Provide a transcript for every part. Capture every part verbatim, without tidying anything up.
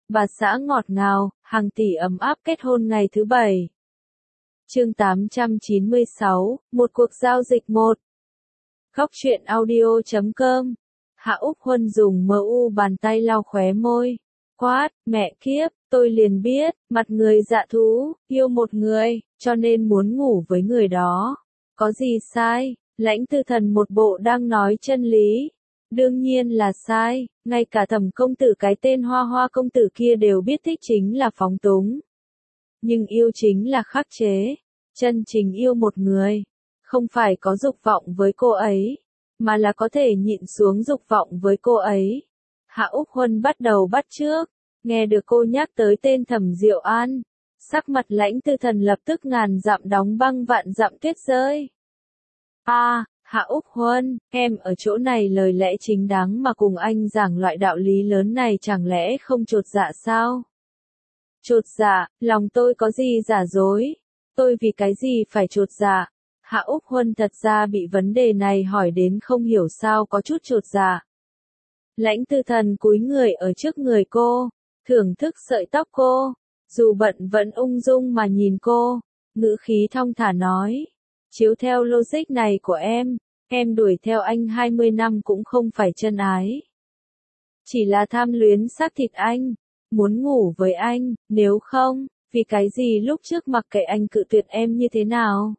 bà xã ngọt ngào, hàng tỷ ấm áp kết hôn ngày thứ bảy. Chương tám trăm chín mươi sáu, một cuộc giao dịch một. Góc truyện audio chấm com. Hạ Úc Huân dùng mờ u bàn tay lau khóe môi. Quát, mẹ kiếp, tôi liền biết, mặt người dạ thú, yêu một người, cho nên muốn ngủ với người đó. Có gì sai? Lãnh Tư Thần một bộ đang nói chân lý. Đương nhiên là sai, ngay cả Thẩm công tử cái tên Hoa Hoa công tử kia đều biết thích chính là phóng túng. Nhưng yêu chính là khắc chế. Chân chính yêu một người, không phải có dục vọng với cô ấy, mà là có thể nhịn xuống dục vọng với cô ấy. Hạ Úc Huân bắt đầu bắt chước, nghe được cô nhắc tới tên Thẩm Diệu An, sắc mặt Lãnh Tư Thần lập tức ngàn dặm đóng băng vạn dặm tuyết rơi. A, à, Hạ Úc Huân, em ở chỗ này lời lẽ chính đáng mà cùng anh giảng loại đạo lý lớn này chẳng lẽ không chột dạ sao? Chột dạ, lòng tôi có gì giả dối? Tôi vì cái gì phải chột dạ? Hạ Úc Huân thật ra bị vấn đề này hỏi đến không hiểu sao có chút chột dạ. Lãnh Tư Thần cúi người ở trước người cô, thưởng thức sợi tóc cô, dù bận vẫn ung dung mà nhìn cô, ngữ khí thong thả nói. Chiếu theo logic này của em, em đuổi theo anh hai mươi năm cũng không phải chân ái. Chỉ là tham luyến xác thịt anh, muốn ngủ với anh, nếu không, vì cái gì lúc trước mặc kệ anh cự tuyệt em như thế nào.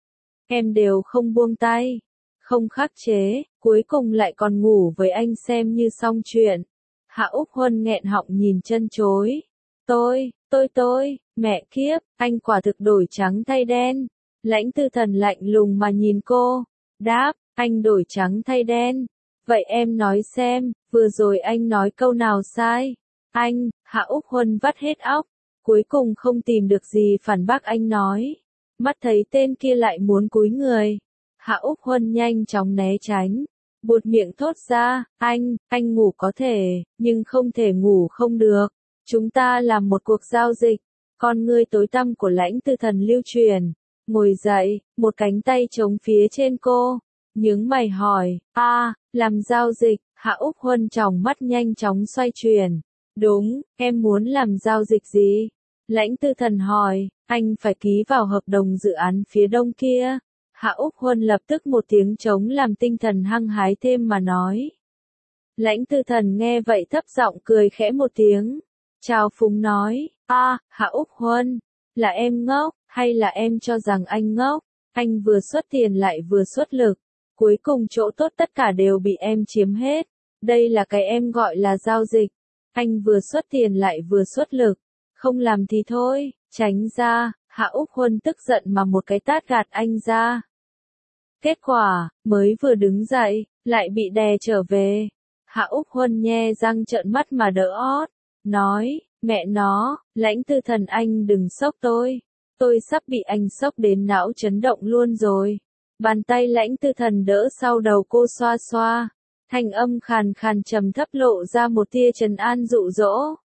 Em đều không buông tay, không khắc chế, cuối cùng lại còn ngủ với anh xem như xong chuyện. Hạ Úc Huân nghẹn họng nhìn chân chối. Tôi, tôi tôi, mẹ kiếp, anh quả thực đổi trắng thay đen. Lãnh Tư Thần lạnh lùng mà nhìn cô, đáp, anh đổi trắng thay đen. Vậy em nói xem, vừa rồi anh nói câu nào sai? Anh, Hạ Úc Huân vắt hết óc, cuối cùng không tìm được gì phản bác anh nói. Mắt thấy tên kia lại muốn cúi người. Hạ Úc Huân nhanh chóng né tránh, buột miệng thốt ra, anh, anh ngủ có thể, nhưng không thể ngủ không được. Chúng ta làm một cuộc giao dịch. Con ngươi tối tăm của Lãnh Tư Thần lưu truyền. Ngồi dậy, một cánh tay chống phía trên cô, nhướng mày hỏi, a, à, làm giao dịch. Hạ Úc Huân tròng mắt nhanh chóng xoay chuyển. Đúng, em muốn làm giao dịch gì? Lãnh Tư Thần hỏi, anh phải ký vào hợp đồng dự án phía đông kia. Hạ Úc Huân lập tức một tiếng trống làm tinh thần hăng hái thêm mà nói. Lãnh Tư Thần nghe vậy thấp giọng cười khẽ một tiếng. Trào phúng nói, a, à, Hạ Úc Huân, là em ngốc, hay là em cho rằng anh ngốc? Anh vừa xuất tiền lại vừa xuất lực. Cuối cùng chỗ tốt tất cả đều bị em chiếm hết. Đây là cái em gọi là giao dịch. Anh vừa xuất tiền lại vừa xuất lực. Không làm thì thôi, tránh ra. Hạ Úc Huân tức giận mà một cái tát gạt anh ra. Kết quả, mới vừa đứng dậy, lại bị đè trở về. Hạ Úc Huân nhe răng trợn mắt mà đỡ ót. Nói, mẹ nó, Lãnh Tư Thần anh đừng sốc tôi. Tôi sắp bị anh sốc đến não chấn động luôn rồi. Bàn tay Lãnh Tư Thần đỡ sau đầu cô xoa xoa. Thanh âm khàn khàn trầm thấp lộ ra một tia trấn an dụ dỗ.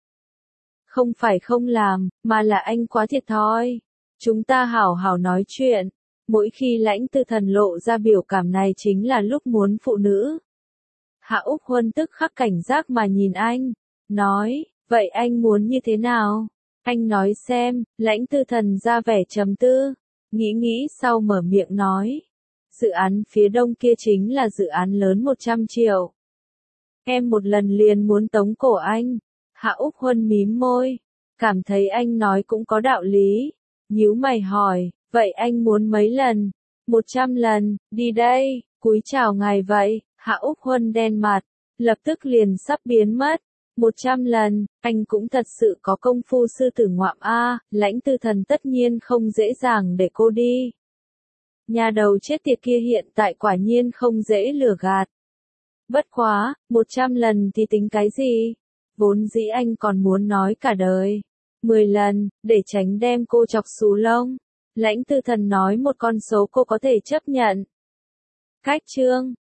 Không phải không làm, mà là anh quá thiệt thòi. Chúng ta hảo hảo nói chuyện. Mỗi khi Lãnh Tư Thần lộ ra biểu cảm này chính là lúc muốn phụ nữ. Hạ Úc Huân tức khắc cảnh giác mà nhìn anh. Nói, vậy anh muốn như thế nào? Anh nói xem. Lãnh Tư Thần ra vẻ trầm tư. Nghĩ nghĩ sau mở miệng nói. Dự án phía đông kia chính là dự án lớn một trăm triệu. Em một lần liền muốn tống cổ anh. Hạ Úc Huân mím môi. Cảm thấy anh nói cũng có đạo lý. Nhíu mày hỏi, vậy anh muốn mấy lần? Một trăm lần, đi đây, cúi chào ngài vậy. Hạ Úc Huân đen mặt, lập tức liền sắp biến mất. Một trăm lần, anh cũng thật sự có công phu sư tử ngoạm a. Lãnh Tư Thần tất nhiên không dễ dàng để cô đi. Nhà đầu chết tiệt kia hiện tại quả nhiên không dễ lừa gạt. Bất quá, một trăm lần thì tính cái gì? Vốn dĩ anh còn muốn nói cả đời. Mười lần, để tránh đem cô chọc xù lông. Lãnh Tư Thần nói một con số cô có thể chấp nhận. Cách chương.